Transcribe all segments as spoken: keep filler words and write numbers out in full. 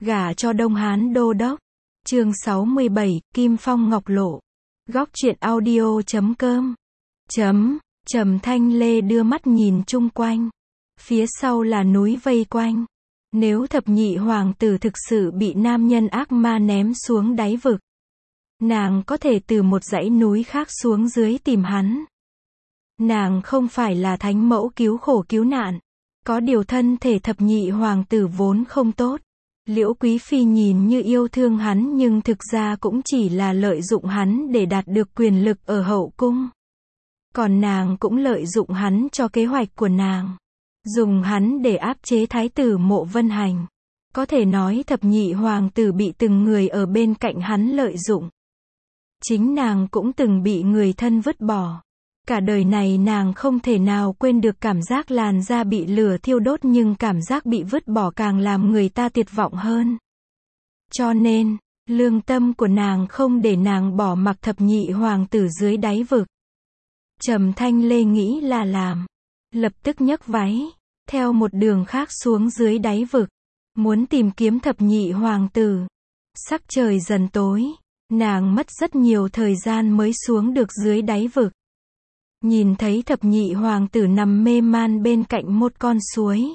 Gả cho Đông Hán đô đốc. Chương sáu mươi bảy, Kim Phong Ngọc Lộ. Góc truyện audio chấm com. Chấm, Trầm Thanh Lê đưa mắt nhìn chung quanh. Phía sau là núi vây quanh. Nếu thập nhị hoàng tử thực sự bị nam nhân ác ma ném xuống đáy vực, nàng có thể từ một dãy núi khác xuống dưới tìm hắn. Nàng không phải là thánh mẫu cứu khổ cứu nạn. Có điều thân thể thập nhị hoàng tử vốn không tốt. Liễu Quý Phi nhìn như yêu thương hắn nhưng thực ra cũng chỉ là lợi dụng hắn để đạt được quyền lực ở hậu cung. Còn nàng cũng lợi dụng hắn cho kế hoạch của nàng. Dùng hắn để áp chế thái tử Mộ Vân Hành. Có thể nói thập nhị hoàng tử bị từng người ở bên cạnh hắn lợi dụng. Chính nàng cũng từng bị người thân vứt bỏ. Cả đời này nàng không thể nào quên được cảm giác làn da bị lửa thiêu đốt, nhưng cảm giác bị vứt bỏ càng làm người ta tuyệt vọng hơn. Cho nên, lương tâm của nàng không để nàng bỏ mặc thập nhị hoàng tử dưới đáy vực. Trầm Thanh Lê nghĩ là làm. Lập tức nhấc váy, theo một đường khác xuống dưới đáy vực. Muốn tìm kiếm thập nhị hoàng tử. Sắc trời dần tối. Nàng mất rất nhiều thời gian mới xuống được dưới đáy vực. Nhìn thấy thập nhị hoàng tử nằm mê man bên cạnh một con suối.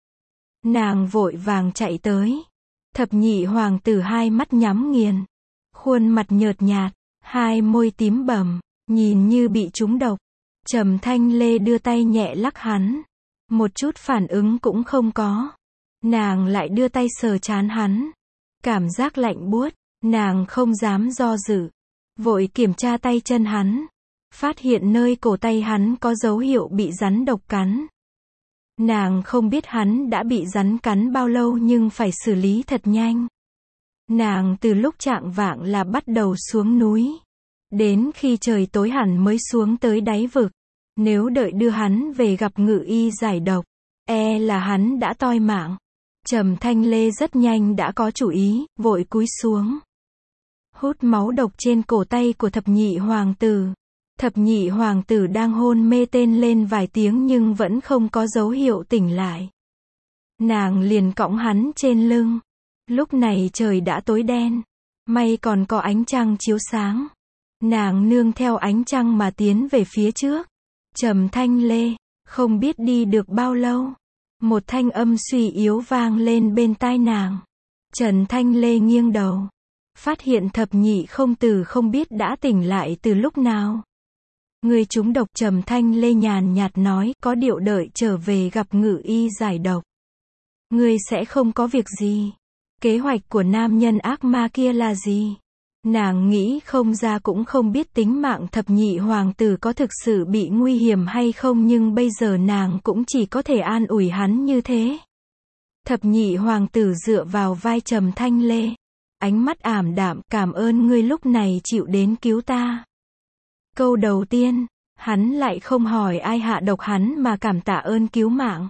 Nàng vội vàng chạy tới. Thập nhị hoàng tử hai mắt nhắm nghiền. Khuôn mặt nhợt nhạt, hai môi tím bầm, nhìn như bị trúng độc. Trầm Thanh Lê đưa tay nhẹ lắc hắn. Một chút phản ứng cũng không có. Nàng lại đưa tay sờ trán hắn. Cảm giác lạnh buốt, nàng không dám do dự. Vội kiểm tra tay chân hắn. Phát hiện nơi cổ tay hắn có dấu hiệu bị rắn độc cắn. Nàng không biết hắn đã bị rắn cắn bao lâu nhưng phải xử lý thật nhanh. Nàng từ lúc chạng vạng là bắt đầu xuống núi. Đến khi trời tối hẳn mới xuống tới đáy vực. Nếu đợi đưa hắn về gặp ngự y giải độc, e là hắn đã toi mạng. Trầm Thanh Lê rất nhanh đã có chủ ý, vội cúi xuống. Hút máu độc trên cổ tay của thập nhị hoàng tử. Thập nhị hoàng tử đang hôn mê tên lên vài tiếng nhưng vẫn không có dấu hiệu tỉnh lại. Nàng liền cõng hắn trên lưng. Lúc này trời đã tối đen. May còn có ánh trăng chiếu sáng. Nàng nương theo ánh trăng mà tiến về phía trước. Trầm Thanh Lê, không biết đi được bao lâu. Một thanh âm suy yếu vang lên bên tai nàng. Trầm Thanh Lê nghiêng đầu. Phát hiện thập nhị không tử không biết đã tỉnh lại từ lúc nào. Người trúng độc. Trầm Thanh Lê nhàn nhạt nói, có điệu đợi trở về gặp ngự y giải độc. Ngươi sẽ không có việc gì. Kế hoạch của nam nhân ác ma kia là gì? Nàng nghĩ không ra cũng không biết tính mạng thập nhị hoàng tử có thực sự bị nguy hiểm hay không, nhưng bây giờ nàng cũng chỉ có thể an ủi hắn như thế. Thập nhị hoàng tử dựa vào vai Trầm Thanh Lê. Ánh mắt ảm đạm, cảm ơn ngươi lúc này chịu đến cứu ta. Câu đầu tiên, hắn lại không hỏi ai hạ độc hắn mà cảm tạ ơn cứu mạng.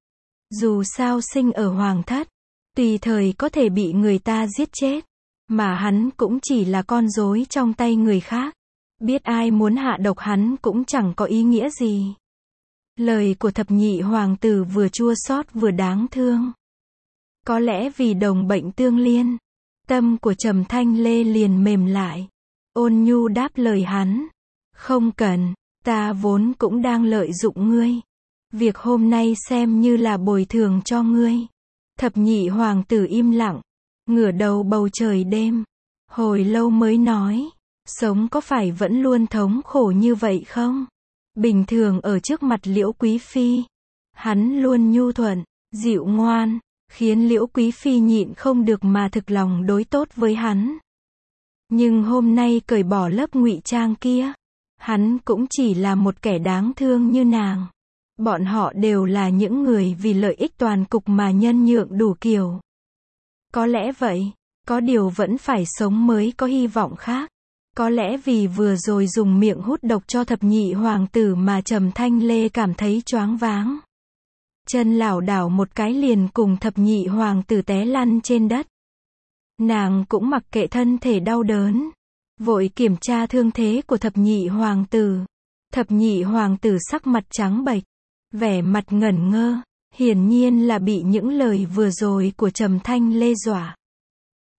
Dù sao sinh ở hoàng thất, tùy thời có thể bị người ta giết chết. Mà hắn cũng chỉ là con rối trong tay người khác. Biết ai muốn hạ độc hắn cũng chẳng có ý nghĩa gì. Lời của thập nhị hoàng tử vừa chua xót vừa đáng thương. Có lẽ vì đồng bệnh tương liên, tâm của Trầm Thanh Lê liền mềm lại. Ôn nhu đáp lời hắn. Không cần, ta vốn cũng đang lợi dụng ngươi. Việc hôm nay xem như là bồi thường cho ngươi. Thập nhị hoàng tử im lặng, ngửa đầu bầu trời đêm. Hồi lâu mới nói, sống có phải vẫn luôn thống khổ như vậy không? Bình thường ở trước mặt Liễu Quý Phi, hắn luôn nhu thuận, dịu ngoan, khiến Liễu Quý Phi nhịn không được mà thực lòng đối tốt với hắn. Nhưng hôm nay cởi bỏ lớp ngụy trang kia, hắn cũng chỉ là một kẻ đáng thương như nàng. Bọn họ đều là những người vì lợi ích toàn cục mà nhân nhượng đủ kiểu. Có lẽ vậy, có điều vẫn phải sống mới có hy vọng khác. Có lẽ vì vừa rồi dùng miệng hút độc cho thập nhị hoàng tử mà Trầm Thanh Lê cảm thấy choáng váng. Chân lảo đảo một cái liền cùng thập nhị hoàng tử té lăn trên đất. Nàng cũng mặc kệ thân thể đau đớn. Vội kiểm tra thương thế của thập nhị hoàng tử. Thập nhị hoàng tử sắc mặt trắng bệch, vẻ mặt ngẩn ngơ. Hiển nhiên là bị những lời vừa rồi của Trầm Thanh Lê dọa.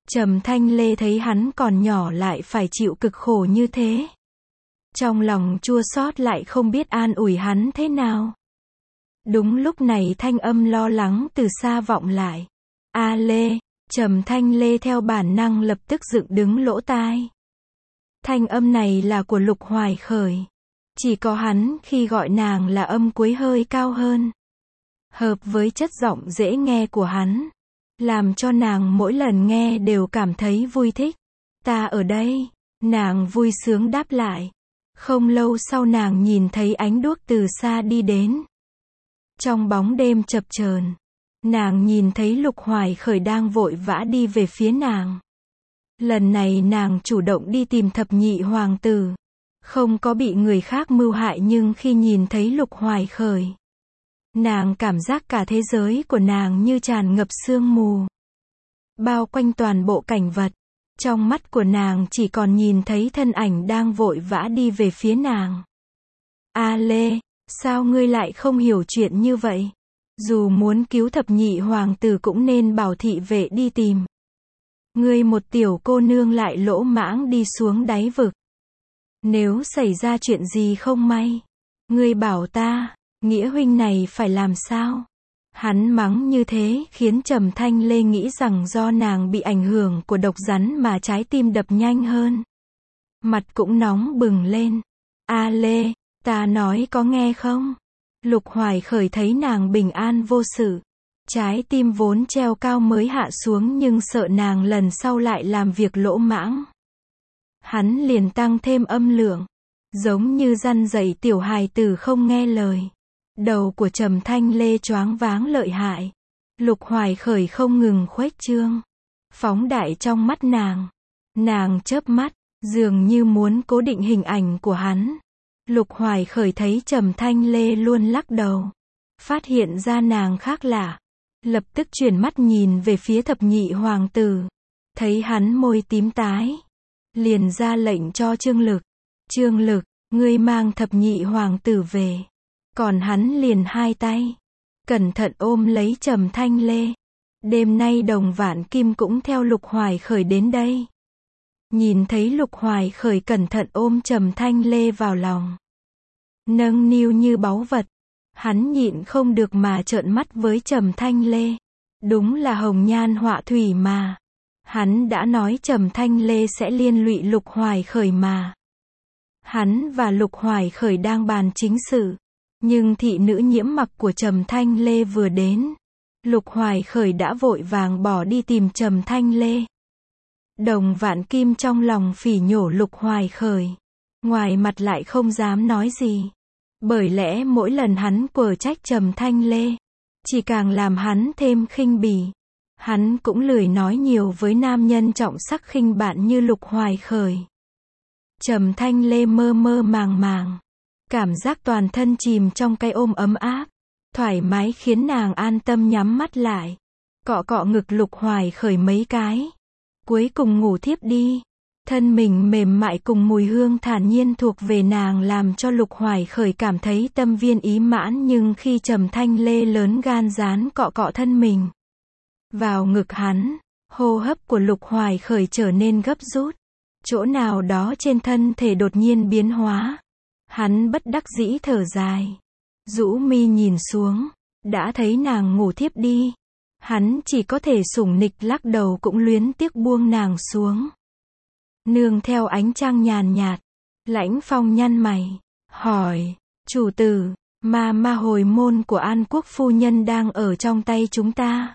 Trầm Thanh Lê thấy hắn còn nhỏ lại phải chịu cực khổ như thế. Trong lòng chua xót lại không biết an ủi hắn thế nào. Đúng lúc này thanh âm lo lắng từ xa vọng lại. A Lê, Trầm Thanh Lê theo bản năng lập tức dựng đứng lỗ tai. Thanh âm này là của Lục Hoài Khởi. Chỉ có hắn khi gọi nàng là âm cuối hơi cao hơn. Hợp với chất giọng dễ nghe của hắn. Làm cho nàng mỗi lần nghe đều cảm thấy vui thích. Ta ở đây. Nàng vui sướng đáp lại. Không lâu sau nàng nhìn thấy ánh đuốc từ xa đi đến. Trong bóng đêm chập chờn, nàng nhìn thấy Lục Hoài Khởi đang vội vã đi về phía nàng. Lần này nàng chủ động đi tìm thập nhị hoàng tử. Không có bị người khác mưu hại, nhưng khi nhìn thấy Lục Hoài Khởi, nàng cảm giác cả thế giới của nàng như tràn ngập sương mù. Bao quanh toàn bộ cảnh vật. Trong mắt của nàng chỉ còn nhìn thấy thân ảnh đang vội vã đi về phía nàng. A Lê, sao ngươi lại không hiểu chuyện như vậy? Dù muốn cứu thập nhị hoàng tử cũng nên bảo thị vệ đi tìm. Ngươi một tiểu cô nương lại lỗ mãng đi xuống đáy vực. Nếu xảy ra chuyện gì không may, ngươi bảo ta, nghĩa huynh này phải làm sao? Hắn mắng như thế khiến Trầm Thanh Lê nghĩ rằng do nàng bị ảnh hưởng của độc rắn mà trái tim đập nhanh hơn. Mặt cũng nóng bừng lên. A Lê, ta nói có nghe không? Lục Hoài Khởi thấy nàng bình an vô sự. Trái tim vốn treo cao mới hạ xuống, nhưng sợ nàng lần sau lại làm việc lỗ mãng. Hắn liền tăng thêm âm lượng. Giống như răn dạy tiểu hài tử không nghe lời. Đầu của Trầm Thanh Lê choáng váng lợi hại. Lục Hoài Khởi không ngừng khuếch trương. Phóng đại trong mắt nàng. Nàng chớp mắt, dường như muốn cố định hình ảnh của hắn. Lục Hoài Khởi thấy Trầm Thanh Lê luôn lắc đầu. Phát hiện ra nàng khác lạ. Lập tức chuyển mắt nhìn về phía thập nhị hoàng tử. Thấy hắn môi tím tái. Liền ra lệnh cho Trương Lực. Trương Lực, ngươi mang thập nhị hoàng tử về. Còn hắn liền hai tay. Cẩn thận ôm lấy Trầm Thanh Lê. Đêm nay Đồng Vạn Kim cũng theo Lục Hoài Khởi đến đây. Nhìn thấy Lục Hoài Khởi cẩn thận ôm Trầm Thanh Lê vào lòng. Nâng niu như báu vật. Hắn nhịn không được mà trợn mắt với Trầm Thanh Lê. Đúng là hồng nhan họa thủy mà. Hắn đã nói Trầm Thanh Lê sẽ liên lụy Lục Hoài Khởi mà. Hắn và Lục Hoài Khởi đang bàn chính sự. Nhưng thị nữ nhiễm mặc của Trầm Thanh Lê vừa đến. Lục Hoài Khởi đã vội vàng bỏ đi tìm Trầm Thanh Lê. Đồng Vạn Kim trong lòng phỉ nhổ Lục Hoài Khởi. Ngoài mặt lại không dám nói gì. Bởi lẽ mỗi lần hắn quở trách Trầm Thanh Lê, chỉ càng làm hắn thêm khinh bỉ. Hắn cũng lười nói nhiều với nam nhân trọng sắc khinh bạn như Lục Hoài Khởi. Trầm Thanh Lê mơ mơ màng màng. Cảm giác toàn thân chìm trong cái ôm ấm áp. Thoải mái khiến nàng an tâm nhắm mắt lại. Cọ cọ ngực Lục Hoài Khởi mấy cái. Cuối cùng ngủ thiếp đi. Thân mình mềm mại cùng mùi hương thản nhiên thuộc về nàng làm cho Lục Hoài Khởi cảm thấy tâm viên ý mãn, nhưng khi Trầm Thanh Lê lớn gan dán cọ cọ thân mình vào ngực hắn, hô hấp của Lục Hoài Khởi trở nên gấp rút. Chỗ nào đó trên thân thể đột nhiên biến hóa. Hắn bất đắc dĩ thở dài. Rũ mi nhìn xuống, đã thấy nàng ngủ thiếp đi. Hắn chỉ có thể sủng nịch lắc đầu cũng luyến tiếc buông nàng xuống. Nương theo ánh trăng nhàn nhạt, Lãnh Phong nhăn mày, hỏi, chủ tử, ma ma hồi môn của An Quốc phu nhân đang ở trong tay chúng ta.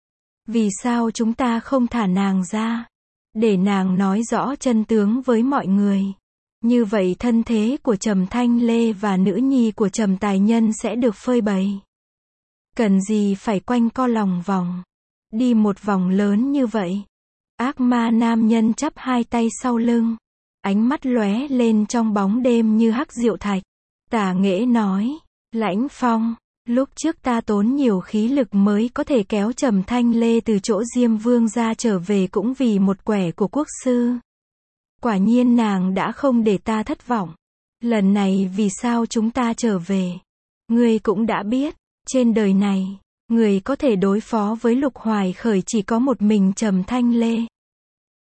Vì sao chúng ta không thả nàng ra, để nàng nói rõ chân tướng với mọi người. Như vậy thân thế của Trầm Thanh Lê và nữ nhi của Trầm Tài Nhân sẽ được phơi bày. Cần gì phải quanh co lòng vòng, đi một vòng lớn như vậy. Ác ma nam nhân chắp hai tay sau lưng, ánh mắt lóe lên trong bóng đêm như hắc diệu thạch. Tả Nghễ nói, Lãnh Phong, lúc trước ta tốn nhiều khí lực mới có thể kéo Trầm Thanh Lê từ chỗ Diêm Vương ra trở về cũng vì một quẻ của quốc sư. Quả nhiên nàng đã không để ta thất vọng. Lần này vì sao chúng ta trở về? Ngươi cũng đã biết, trên đời này, người có thể đối phó với Lục Hoài Khởi chỉ có một mình Trầm Thanh Lê.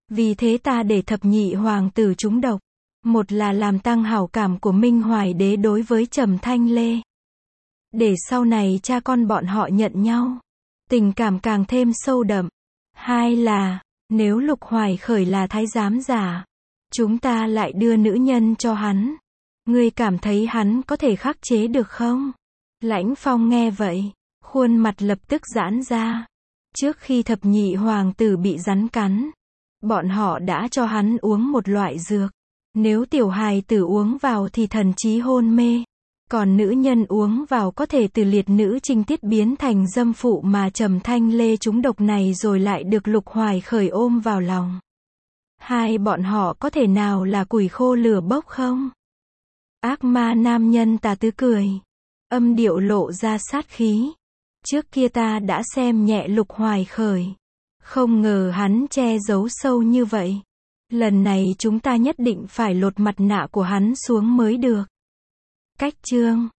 Vì thế ta để thập nhị hoàng tử trúng độc. Một là làm tăng hảo cảm của Minh Hoài đế đối với Trầm Thanh Lê. Để sau này cha con bọn họ nhận nhau. Tình cảm càng thêm sâu đậm. Hai là, nếu Lục Hoài Khởi là thái giám giả, chúng ta lại đưa nữ nhân cho hắn. Ngươi cảm thấy hắn có thể khắc chế được không? Lãnh Phong nghe vậy, khuôn mặt lập tức giãn ra. Trước khi thập nhị hoàng tử bị rắn cắn, bọn họ đã cho hắn uống một loại dược. Nếu tiểu hài tử uống vào thì thần trí hôn mê. Còn nữ nhân uống vào có thể từ liệt nữ trinh tiết biến thành dâm phụ, mà Trầm Thanh Lê trúng độc này rồi lại được Lục Hoài Khởi ôm vào lòng. Hai bọn họ có thể nào là củi khô lửa bốc không? Ác ma nam nhân tà tứ cười. Âm điệu lộ ra sát khí. Trước kia ta đã xem nhẹ Lục Hoài Khởi. Không ngờ hắn che giấu sâu như vậy. Lần này chúng ta nhất định phải lột mặt nạ của hắn xuống mới được. Cách chương